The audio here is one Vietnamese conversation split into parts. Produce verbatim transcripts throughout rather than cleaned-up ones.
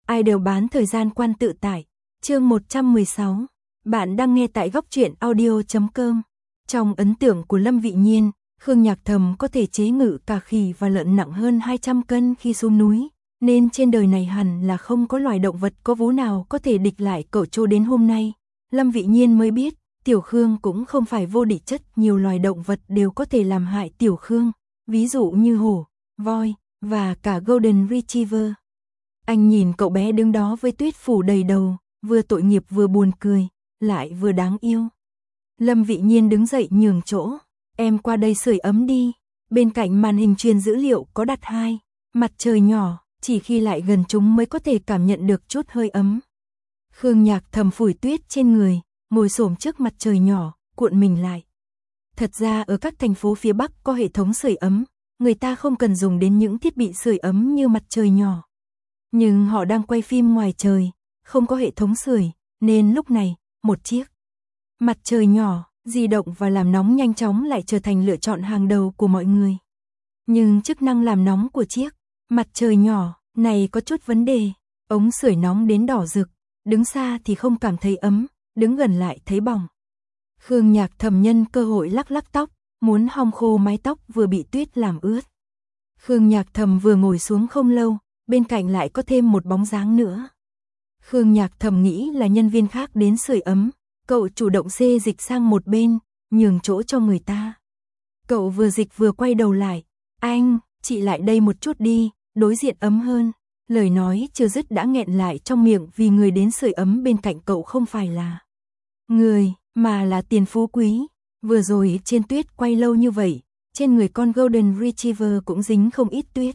ai đều bán thời gian quan tự tại. Chương một trăm mười sáu. Bạn đang nghe tại góc truyện audio chấm com. Trong ấn tượng của Lâm Vị Nhiên, Khương Nhạc Thầm có thể chế ngự cả khỉ và lợn nặng hơn hai trăm cân khi xuống núi, nên trên đời này hẳn là không có loài động vật có vú nào có thể địch lại cậu cho đến hôm nay. Lâm Vị Nhiên mới biết, Tiểu Khương cũng không phải vô địch chất, nhiều loài động vật đều có thể làm hại Tiểu Khương, ví dụ như hổ, voi, và cả Golden Retriever. Anh nhìn cậu bé đứng đó với tuyết phủ đầy đầu, vừa tội nghiệp vừa buồn cười, lại vừa đáng yêu. Lâm Vị Nhiên đứng dậy nhường chỗ, em qua đây sưởi ấm đi. Bên cạnh màn hình truyền dữ liệu có đặt hai mặt trời nhỏ, chỉ khi lại gần chúng mới có thể cảm nhận được chút hơi ấm. Khương Nhạc Thầm phủi tuyết trên người, ngồi xổm trước mặt trời nhỏ, cuộn mình lại. Thật ra ở các thành phố phía Bắc có hệ thống sưởi ấm, người ta không cần dùng đến những thiết bị sưởi ấm như mặt trời nhỏ. Nhưng họ đang quay phim ngoài trời, không có hệ thống sưởi, nên lúc này, một chiếc mặt trời nhỏ, di động và làm nóng nhanh chóng lại trở thành lựa chọn hàng đầu của mọi người. Nhưng chức năng làm nóng của chiếc mặt trời nhỏ này có chút vấn đề, ống sưởi nóng đến đỏ rực, đứng xa thì không cảm thấy ấm, đứng gần lại thấy bỏng. Khương Nhạc Thầm nhân cơ hội lắc lắc tóc, muốn hong khô mái tóc vừa bị tuyết làm ướt. Khương Nhạc Thầm vừa ngồi xuống không lâu, bên cạnh lại có thêm một bóng dáng nữa. Khương Nhạc Thầm nghĩ là nhân viên khác đến sưởi ấm, cậu chủ động xê dịch sang một bên, nhường chỗ cho người ta. Cậu vừa dịch vừa quay đầu lại, anh, chị lại đây một chút đi, đối diện ấm hơn. Lời nói chưa dứt đã nghẹn lại trong miệng vì người đến sưởi ấm bên cạnh cậu không phải là người, mà là tiền phú quý. Vừa rồi trên tuyết quay lâu như vậy, trên người con Golden Retriever cũng dính không ít tuyết.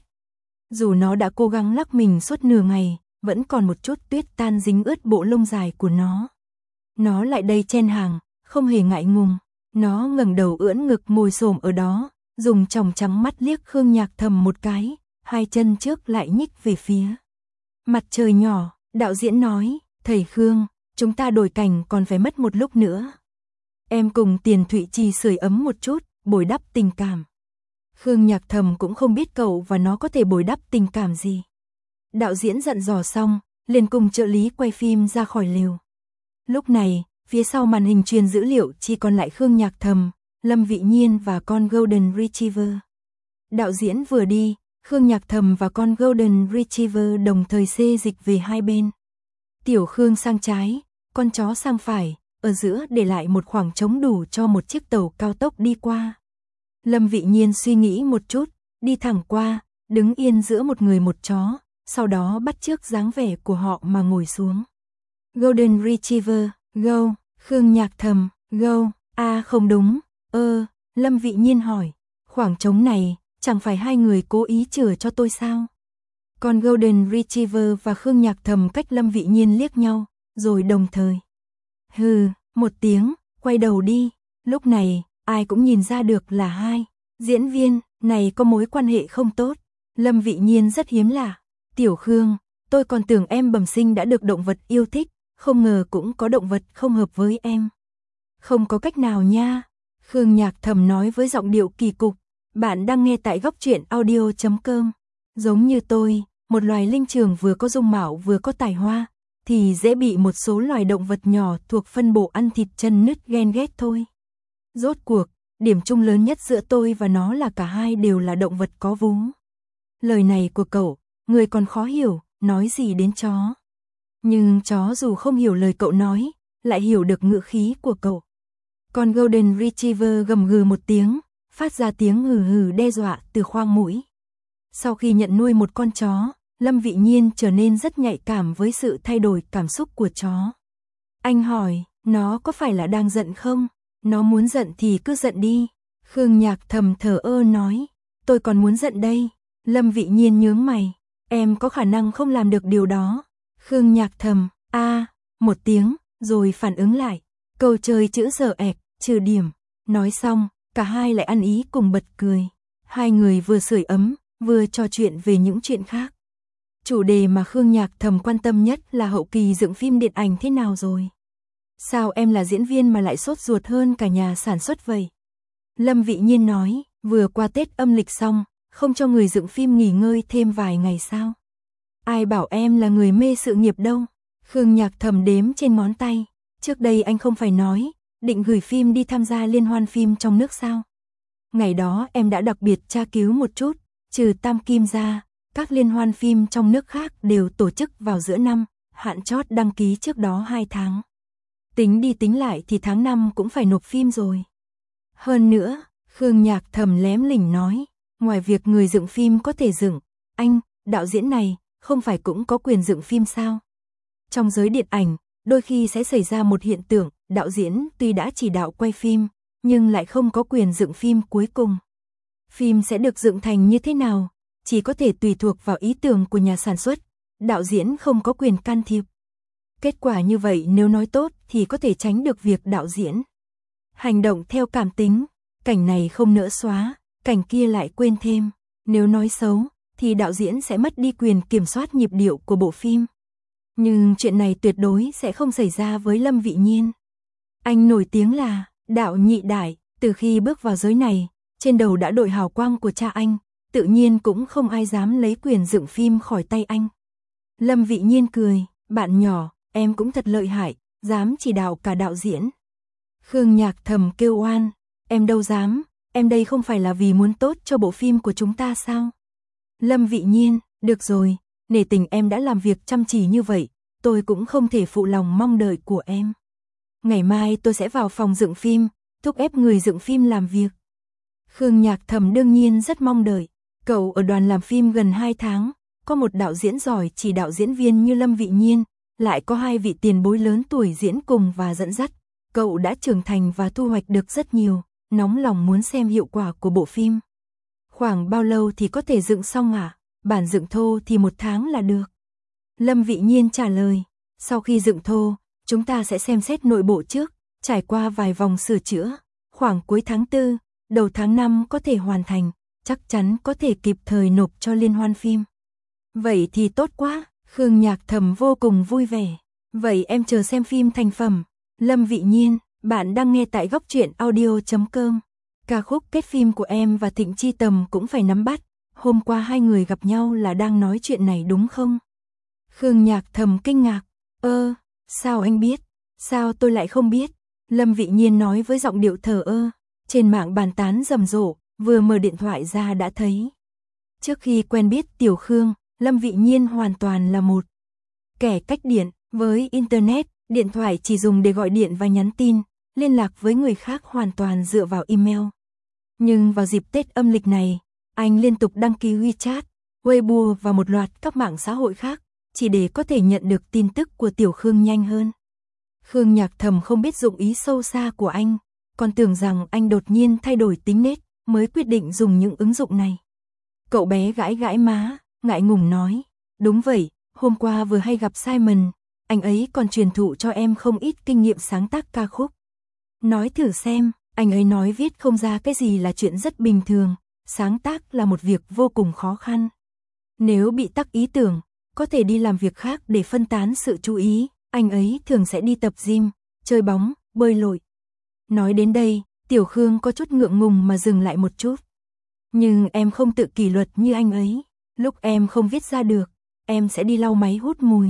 Dù nó đã cố gắng lắc mình suốt nửa ngày, vẫn còn một chút tuyết tan dính ướt bộ lông dài của nó. Nó lại đây chen hàng, không hề ngại ngùng. Nó ngẩng đầu ưỡn ngực ngồi xổm ở đó, dùng tròng trắng mắt liếc Khương Nhạc Thầm một cái, hai chân trước lại nhích về phía mặt trời nhỏ. Đạo diễn nói, thầy Khương, chúng ta đổi cảnh còn phải mất một lúc nữa. Em cùng Tiền Thụy Trì sưởi ấm một chút, bồi đắp tình cảm. Khương Nhạc Thầm cũng không biết cậu và nó có thể bồi đắp tình cảm gì. Đạo diễn dặn dò xong, liền cùng trợ lý quay phim ra khỏi lều. Lúc này, phía sau màn hình truyền dữ liệu chỉ còn lại Khương Nhạc Thầm, Lâm Vị Nhiên và con Golden Retriever. Đạo diễn vừa đi, Khương Nhạc Thầm và con Golden Retriever đồng thời xê dịch về hai bên. Tiểu Khương sang trái, con chó sang phải, ở giữa để lại một khoảng trống đủ cho một chiếc tàu cao tốc đi qua. Lâm Vị Nhiên suy nghĩ một chút, đi thẳng qua, đứng yên giữa một người một chó, sau đó bắt chước dáng vẻ của họ mà ngồi xuống. Golden Retriever, go. Khương Nhạc Thầm, go. À không đúng, ơ, Lâm Vị Nhiên hỏi, khoảng trống này, chẳng phải hai người cố ý chừa cho tôi sao? Còn Golden Retriever và Khương Nhạc Thầm cách Lâm Vị Nhiên liếc nhau, rồi đồng thời hừ, một tiếng, quay đầu đi. Lúc này, ai cũng nhìn ra được là hai diễn viên này có mối quan hệ không tốt. Lâm Vị Nhiên rất hiếm lạ. Tiểu Khương, tôi còn tưởng em bẩm sinh đã được động vật yêu thích, không ngờ cũng có động vật không hợp với em. Không có cách nào nha. Khương Nhạc Thầm nói với giọng điệu kỳ cục. Bạn đang nghe tại góc truyện audio chấm com. Giống như tôi, một loài linh trưởng vừa có dung mạo vừa có tài hoa, thì dễ bị một số loài động vật nhỏ thuộc phân bộ ăn thịt chân nứt ghen ghét thôi. Rốt cuộc, điểm chung lớn nhất giữa tôi và nó là cả hai đều là động vật có vú. Lời này của cậu, người còn khó hiểu, nói gì đến chó. Nhưng chó dù không hiểu lời cậu nói, lại hiểu được ngữ khí của cậu. Còn Golden Retriever gầm gừ một tiếng, phát ra tiếng hừ hừ đe dọa từ khoang mũi. Sau khi nhận nuôi một con chó, Lâm Vị Nhiên trở nên rất nhạy cảm với sự thay đổi cảm xúc của chó. Anh hỏi, nó có phải là đang giận không? Nó muốn giận thì cứ giận đi. Khương Nhạc Thầm thờ ơ nói, tôi còn muốn giận đây. Lâm Vị Nhiên nhướng mày, em có khả năng không làm được điều đó. Khương Nhạc Thầm, a à, một tiếng, rồi phản ứng lại. Câu chơi chữ giờ ẹc, trừ điểm. Nói xong, cả hai lại ăn ý cùng bật cười. Hai người vừa sưởi ấm, vừa trò chuyện về những chuyện khác. Chủ đề mà Khương Nhạc Thầm quan tâm nhất là hậu kỳ dựng phim điện ảnh thế nào rồi. Sao em là diễn viên mà lại sốt ruột hơn cả nhà sản xuất vậy? Lâm Vị Nhiên nói, vừa qua Tết âm lịch xong, không cho người dựng phim nghỉ ngơi thêm vài ngày sao? Ai bảo em là người mê sự nghiệp đâu. Khương Nhạc Thầm đếm trên ngón tay. Trước đây anh không phải nói, định gửi phim đi tham gia liên hoan phim trong nước sao? Ngày đó em đã đặc biệt tra cứu một chút, trừ Tam Kim ra, các liên hoan phim trong nước khác đều tổ chức vào giữa năm, hạn chót đăng ký trước đó hai tháng. Tính đi tính lại thì tháng năm cũng phải nộp phim rồi. Hơn nữa, Khương Nhạc Thầm lém lỉnh nói, ngoài việc người dựng phim có thể dựng, anh, đạo diễn này, không phải cũng có quyền dựng phim sao? Trong giới điện ảnh, đôi khi sẽ xảy ra một hiện tượng, đạo diễn tuy đã chỉ đạo quay phim, nhưng lại không có quyền dựng phim cuối cùng. Phim sẽ được dựng thành như thế nào, chỉ có thể tùy thuộc vào ý tưởng của nhà sản xuất, đạo diễn không có quyền can thiệp. Kết quả như vậy nếu nói tốt thì có thể tránh được việc đạo diễn hành động theo cảm tính, cảnh này không nỡ xóa, cảnh kia lại quên thêm. Nếu nói xấu, thì đạo diễn sẽ mất đi quyền kiểm soát nhịp điệu của bộ phim. Nhưng chuyện này tuyệt đối sẽ không xảy ra với Lâm Vị Nhiên. Anh nổi tiếng là đạo nhị đại, từ khi bước vào giới này, trên đầu đã đội hào quang của cha anh, tự nhiên cũng không ai dám lấy quyền dựng phim khỏi tay anh. Lâm Vị Nhiên cười, bạn nhỏ, em cũng thật lợi hại, dám chỉ đạo cả đạo diễn. Khương Nhạc Thầm kêu oan, em đâu dám, em đây không phải là vì muốn tốt cho bộ phim của chúng ta sao? Lâm Vị Nhiên, được rồi, nể tình em đã làm việc chăm chỉ như vậy, tôi cũng không thể phụ lòng mong đợi của em. Ngày mai tôi sẽ vào phòng dựng phim, thúc ép người dựng phim làm việc. Khương Nhạc Thầm đương nhiên rất mong đợi, cậu ở đoàn làm phim gần hai tháng, có một đạo diễn giỏi chỉ đạo diễn viên như Lâm Vị Nhiên, lại có hai vị tiền bối lớn tuổi diễn cùng và dẫn dắt, cậu đã trưởng thành và thu hoạch được rất nhiều, nóng lòng muốn xem hiệu quả của bộ phim. Khoảng bao lâu thì có thể dựng xong à? Bản dựng thô thì một tháng là được. Lâm Vị Nhiên trả lời, sau khi dựng thô, chúng ta sẽ xem xét nội bộ trước, trải qua vài vòng sửa chữa, khoảng cuối tháng tư, đầu tháng năm có thể hoàn thành, chắc chắn có thể kịp thời nộp cho liên hoan phim. Vậy thì tốt quá, Khương Nhạc Thầm vô cùng vui vẻ. Vậy em chờ xem phim thành phẩm. Lâm Vị Nhiên, bạn đang nghe tại góc truyện audio chấm com. Ca khúc kết phim của em và Thịnh Chi Tầm cũng phải nắm bắt. Hôm qua hai người gặp nhau là đang nói chuyện này đúng không? Khương Nhạc Thầm kinh ngạc. Ơ, sao anh biết? Sao tôi lại không biết? Lâm Vị Nhiên nói với giọng điệu thờ ơ. Trên mạng bàn tán rầm rộ, vừa mở điện thoại ra đã thấy. Trước khi quen biết Tiểu Khương, Lâm Vị Nhiên hoàn toàn là một kẻ cách điện. Với Internet, điện thoại chỉ dùng để gọi điện và nhắn tin, liên lạc với người khác hoàn toàn dựa vào email. Nhưng vào dịp Tết âm lịch này, anh liên tục đăng ký WeChat, Weibo và một loạt các mạng xã hội khác, chỉ để có thể nhận được tin tức của Tiểu Khương nhanh hơn. Khương Nhạc Thầm không biết dụng ý sâu xa của anh, còn tưởng rằng anh đột nhiên thay đổi tính nết, mới quyết định dùng những ứng dụng này. Cậu bé gãi gãi má, ngại ngùng nói, đúng vậy, hôm qua vừa hay gặp Simon, anh ấy còn truyền thụ cho em không ít kinh nghiệm sáng tác ca khúc. Nói thử xem, anh ấy nói viết không ra cái gì là chuyện rất bình thường, sáng tác là một việc vô cùng khó khăn. Nếu bị tắc ý tưởng, có thể đi làm việc khác để phân tán sự chú ý, anh ấy thường sẽ đi tập gym, chơi bóng, bơi lội. Nói đến đây, Tiểu Khương có chút ngượng ngùng mà dừng lại một chút. Nhưng em không tự kỷ luật như anh ấy, lúc em không viết ra được, em sẽ đi lau máy hút mùi.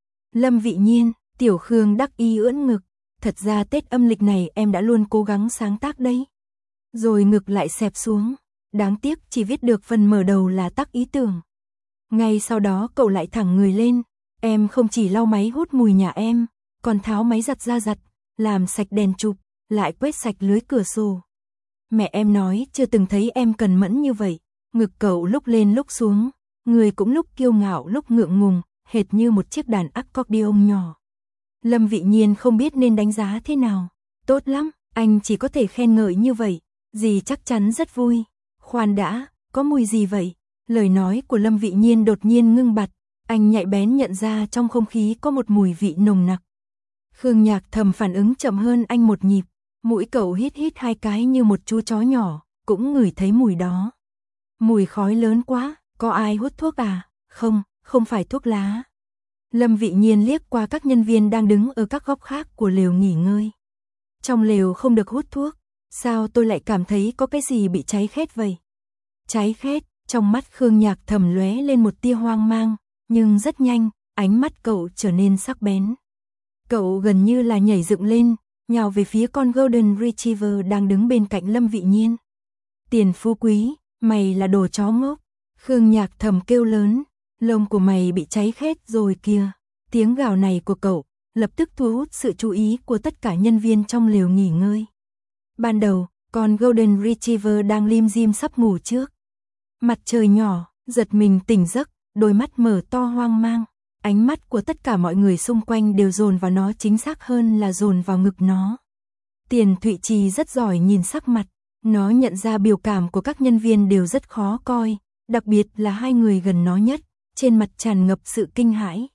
Lâm Vị Nhiên, Tiểu Khương đắc ý ưỡn ngực, thật ra Tết âm lịch này em đã luôn cố gắng sáng tác đấy. Rồi ngực lại xẹp xuống, đáng tiếc chỉ viết được phần mở đầu là tắc ý tưởng. Ngay sau đó cậu lại thẳng người lên, em không chỉ lau máy hút mùi nhà em, còn tháo máy giặt ra giặt, làm sạch đèn chụp, lại quét sạch lưới cửa sổ. Mẹ em nói chưa từng thấy em cần mẫn như vậy, ngực cậu lúc lên lúc xuống, người cũng lúc kiêu ngạo lúc ngượng ngùng, hệt như một chiếc đàn accordion nhỏ. Lâm Vị Nhiên không biết nên đánh giá thế nào. Tốt lắm, anh chỉ có thể khen ngợi như vậy, dì chắc chắn rất vui. Khoan đã, có mùi gì vậy? Lời nói của Lâm Vị Nhiên đột nhiên ngưng bặt, anh nhạy bén nhận ra trong không khí có một mùi vị nồng nặc. Khương Nhạc Thầm phản ứng chậm hơn anh một nhịp, mũi cậu hít hít hai cái như một chú chó nhỏ, cũng ngửi thấy mùi đó. Mùi khói lớn quá, có ai hút thuốc à? Không, không phải thuốc lá. Lâm Vị Nhiên liếc qua các nhân viên đang đứng ở các góc khác của lều nghỉ ngơi. Trong lều không được hút thuốc, sao tôi lại cảm thấy có cái gì bị cháy khét vậy? Cháy khét, trong mắt Khương Nhạc Thầm lóe lên một tia hoang mang, nhưng rất nhanh, ánh mắt cậu trở nên sắc bén. Cậu gần như là nhảy dựng lên, nhào về phía con Golden Retriever đang đứng bên cạnh Lâm Vị Nhiên. Tiền phú quý, mày là đồ chó ngốc. Khương Nhạc thầm kêu lớn, lông của mày bị cháy khét rồi kìa. Tiếng gào này của cậu lập tức thu hút sự chú ý của tất cả nhân viên trong lều nghỉ ngơi. Ban đầu, con Golden Retriever đang lim dim sắp ngủ trước. Mặt trời nhỏ, giật mình tỉnh giấc, đôi mắt mở to hoang mang. Ánh mắt của tất cả mọi người xung quanh đều dồn vào nó, chính xác hơn là dồn vào ngực nó. Tiền Thụy Trì rất giỏi nhìn sắc mặt, nó nhận ra biểu cảm của các nhân viên đều rất khó coi, đặc biệt là hai người gần nó nhất, trên mặt tràn ngập sự kinh hãi.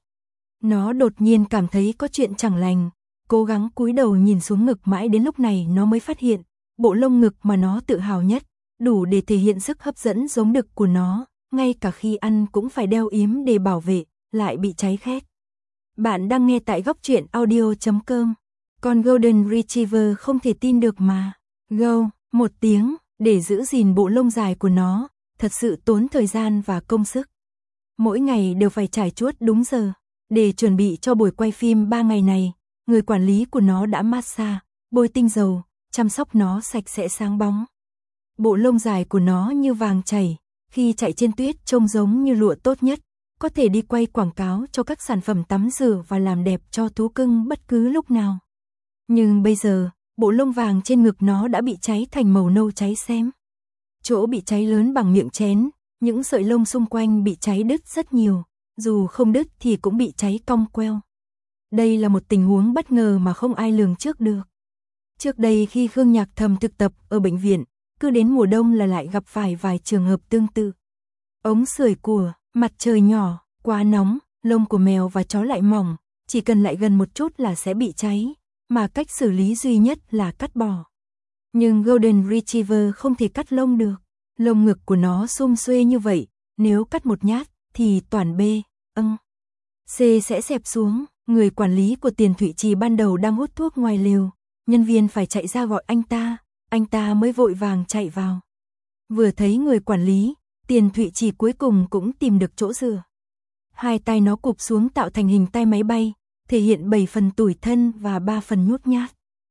Nó đột nhiên cảm thấy có chuyện chẳng lành, cố gắng cúi đầu nhìn xuống ngực, mãi đến lúc này nó mới phát hiện, bộ lông ngực mà nó tự hào nhất, đủ để thể hiện sức hấp dẫn giống đực của nó, ngay cả khi ăn cũng phải đeo yếm để bảo vệ, lại bị cháy khét. Bạn đang nghe tại góc truyện audio chấm com. Con Golden Retriever không thể tin được mà. Gâu, một tiếng, để giữ gìn bộ lông dài của nó, thật sự tốn thời gian và công sức. Mỗi ngày đều phải trải chuốt đúng giờ. Để chuẩn bị cho buổi quay phim ba ngày này, người quản lý của nó đã massage, bôi tinh dầu, chăm sóc nó sạch sẽ sáng bóng. Bộ lông dài của nó như vàng chảy, khi chạy trên tuyết trông giống như lụa tốt nhất, có thể đi quay quảng cáo cho các sản phẩm tắm rửa và làm đẹp cho thú cưng bất cứ lúc nào. Nhưng bây giờ, bộ lông vàng trên ngực nó đã bị cháy thành màu nâu cháy xém. Chỗ bị cháy lớn bằng miệng chén, những sợi lông xung quanh bị cháy đứt rất nhiều, dù không đứt thì cũng bị cháy cong queo. Đây là một tình huống bất ngờ mà không ai lường trước được. Trước đây khi Khương Nhạc Thầm thực tập ở bệnh viện, cứ đến mùa đông là lại gặp phải vài trường hợp tương tự. Ống sưởi của, mặt trời nhỏ, quá nóng, lông của mèo và chó lại mỏng, chỉ cần lại gần một chút là sẽ bị cháy, mà cách xử lý duy nhất là cắt bỏ. Nhưng Golden Retriever không thể cắt lông được, lông ngực của nó sum xuê như vậy, nếu cắt một nhát thì toàn B, âng, C sẽ xẹp xuống. Người quản lý của Tiền Thụy Trì ban đầu đang hút thuốc ngoài lều, nhân viên phải chạy ra gọi anh ta, anh ta mới vội vàng chạy vào. Vừa thấy người quản lý, Tiền Thụy Trì cuối cùng cũng tìm được chỗ dựa. Hai tay nó cụp xuống tạo thành hình tay máy bay, thể hiện bảy phần tủi thân và ba phần nhút nhát.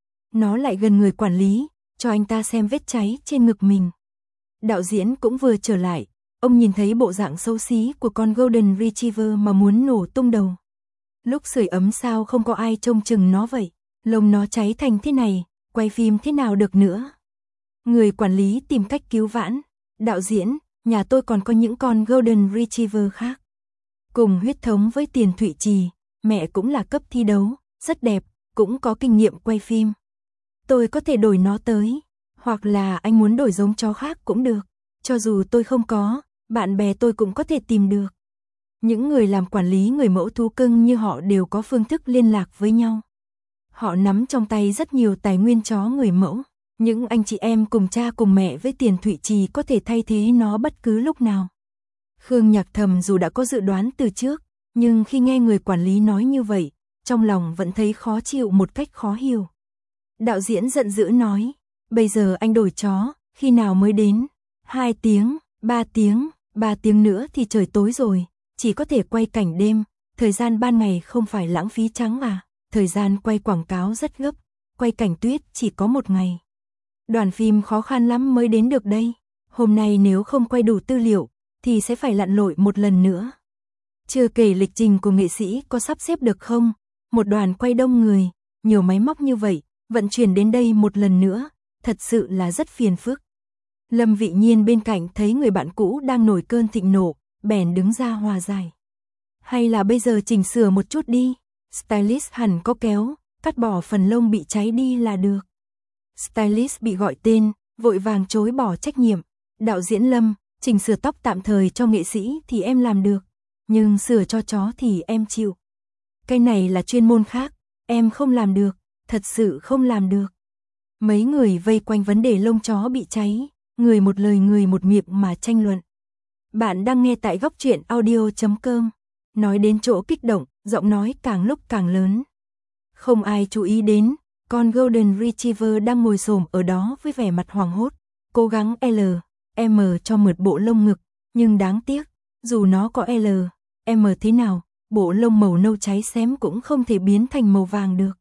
Nó lại gần người quản lý, cho anh ta xem vết cháy trên ngực mình. Đạo diễn cũng vừa trở lại, ông nhìn thấy bộ dạng xấu xí của con Golden Retriever mà muốn nổ tung đầu. Lúc sưởi ấm sao không có ai trông chừng nó vậy, lông nó cháy thành thế này, quay phim thế nào được nữa. Người quản lý tìm cách cứu vãn, đạo diễn, nhà tôi còn có những con Golden Retriever khác. Cùng huyết thống với Tiền Thụy Trì, mẹ cũng là cấp thi đấu, rất đẹp, cũng có kinh nghiệm quay phim. Tôi có thể đổi nó tới, hoặc là anh muốn đổi giống chó khác cũng được, cho dù tôi không có, bạn bè tôi cũng có thể tìm được. Những người làm quản lý người mẫu thú cưng như họ đều có phương thức liên lạc với nhau. Họ nắm trong tay rất nhiều tài nguyên chó người mẫu. Những anh chị em cùng cha cùng mẹ với Tiền Thụy Trì có thể thay thế nó bất cứ lúc nào. Khương Nhạc Thầm dù đã có dự đoán từ trước, nhưng khi nghe người quản lý nói như vậy, trong lòng vẫn thấy khó chịu một cách khó hiểu. Đạo diễn giận dữ nói, bây giờ anh đổi chó, khi nào mới đến? Hai tiếng, ba tiếng, ba tiếng nữa thì trời tối rồi, chỉ có thể quay cảnh đêm, thời gian ban ngày không phải lãng phí trắng à, thời gian quay quảng cáo rất gấp, quay cảnh tuyết chỉ có một ngày. Đoàn phim khó khăn lắm mới đến được đây, hôm nay nếu không quay đủ tư liệu, thì sẽ phải lặn lội một lần nữa. Chưa kể lịch trình của nghệ sĩ có sắp xếp được không, một đoàn quay đông người, nhiều máy móc như vậy, vận chuyển đến đây một lần nữa, thật sự là rất phiền phức. Lâm Vị Nhiên bên cạnh thấy người bạn cũ đang nổi cơn thịnh nộ, bèn đứng ra hòa giải. Hay là bây giờ chỉnh sửa một chút đi, stylist hẳn có kéo, cắt bỏ phần lông bị cháy đi là được. Stylist bị gọi tên, vội vàng chối bỏ trách nhiệm. Đạo diễn Lâm, chỉnh sửa tóc tạm thời cho nghệ sĩ thì em làm được, nhưng sửa cho chó thì em chịu. Cái này là chuyên môn khác, em không làm được, thật sự không làm được. Mấy người vây quanh vấn đề lông chó bị cháy, người một lời người một miệng mà tranh luận. Bạn đang nghe tại góc truyện audio chấm com. Nói đến chỗ kích động, giọng nói càng lúc càng lớn. Không ai chú ý đến, con Golden Retriever đang ngồi xổm ở đó với vẻ mặt hoảng hốt, cố gắng L, M cho mượt bộ lông ngực, nhưng đáng tiếc, dù nó có L, em mờ thế nào, bộ lông màu nâu cháy xém cũng không thể biến thành màu vàng được.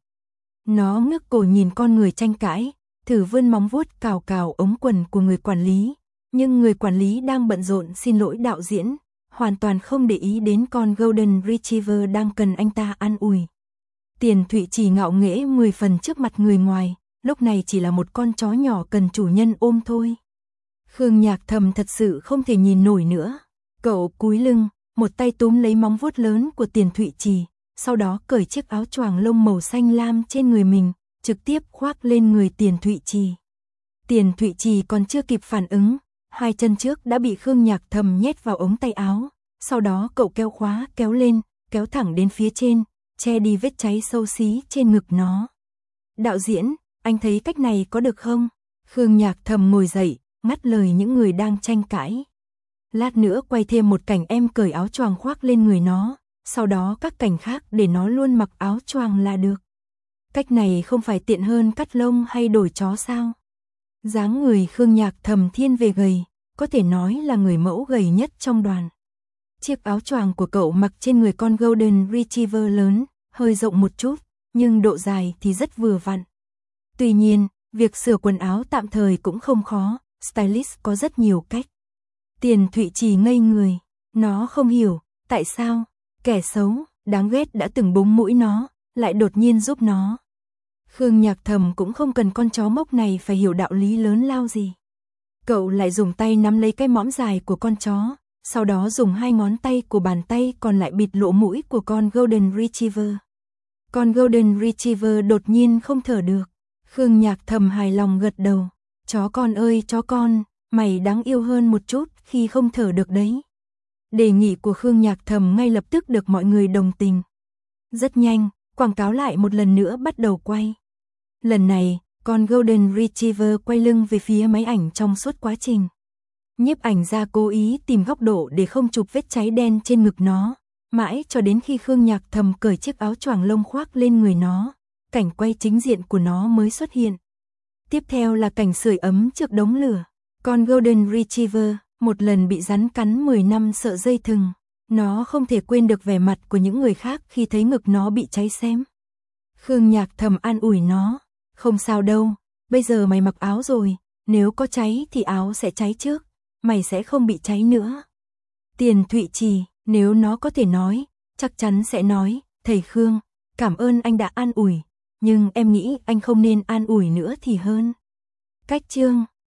Nó ngước cổ nhìn con người tranh cãi, thử vươn móng vuốt cào cào ống quần của người quản lý, nhưng người quản lý đang bận rộn xin lỗi đạo diễn, hoàn toàn không để ý đến con Golden Retriever đang cần anh ta an ủi. Tiền Thụy Trì ngạo nghễ mười phần trước mặt người ngoài, lúc này chỉ là một con chó nhỏ cần chủ nhân ôm thôi. Khương Nhạc Thầm thật sự không thể nhìn nổi nữa. Cậu cúi lưng, một tay túm lấy móng vuốt lớn của Tiền Thụy Trì, sau đó cởi chiếc áo choàng lông màu xanh lam trên người mình, trực tiếp khoác lên người Tiền Thụy Trì. Tiền Thụy Trì còn chưa kịp phản ứng, hai chân trước đã bị Khương Nhạc Thầm nhét vào ống tay áo, sau đó cậu kéo khóa kéo lên, kéo thẳng đến phía trên, che đi vết cháy xấu xí trên ngực nó. Đạo diễn, anh thấy cách này có được không? Khương Nhạc Thầm ngồi dậy, ngắt lời những người đang tranh cãi. Lát nữa quay thêm một cảnh em cởi áo choàng khoác lên người nó, sau đó các cảnh khác để nó luôn mặc áo choàng là được. Cách này không phải tiện hơn cắt lông hay đổi chó sao? Dáng người Khương Nhạc Thầm thiên về gầy, có thể nói là người mẫu gầy nhất trong đoàn. Chiếc áo choàng của cậu mặc trên người con Golden Retriever lớn, hơi rộng một chút, nhưng độ dài thì rất vừa vặn. Tuy nhiên, việc sửa quần áo tạm thời cũng không khó, stylist có rất nhiều cách. Tiền Thụy Trì ngây người, nó không hiểu, tại sao, kẻ xấu, đáng ghét đã từng búng mũi nó, lại đột nhiên giúp nó. Khương Nhạc Thầm cũng không cần con chó mốc này phải hiểu đạo lý lớn lao gì. Cậu lại dùng tay nắm lấy cái mõm dài của con chó, sau đó dùng hai ngón tay của bàn tay còn lại bịt lỗ mũi của con Golden Retriever. Con Golden Retriever đột nhiên không thở được. Khương Nhạc Thầm hài lòng gật đầu. Chó con ơi chó con, mày đáng yêu hơn một chút khi không thở được đấy. Đề nghị của Khương Nhạc Thầm ngay lập tức được mọi người đồng tình. Rất nhanh, quảng cáo lại một lần nữa bắt đầu quay. Lần này, con Golden Retriever quay lưng về phía máy ảnh trong suốt quá trình. Nhiếp ảnh gia cố ý tìm góc độ để không chụp vết cháy đen trên ngực nó, mãi cho đến khi Khương Nhạc Thầm cởi chiếc áo choàng lông khoác lên người nó, cảnh quay chính diện của nó mới xuất hiện. Tiếp theo là cảnh sưởi ấm trước đống lửa. Con Golden Retriever một lần bị rắn cắn mười năm sợ dây thừng, nó không thể quên được vẻ mặt của những người khác khi thấy ngực nó bị cháy xém. Khương Nhạc Thầm an ủi nó, không sao đâu, bây giờ mày mặc áo rồi, nếu có cháy thì áo sẽ cháy trước, mày sẽ không bị cháy nữa. Tiền Thụy Trì, nếu nó có thể nói, chắc chắn sẽ nói, thầy Khương, cảm ơn anh đã an ủi, nhưng em nghĩ anh không nên an ủi nữa thì hơn. Cách chương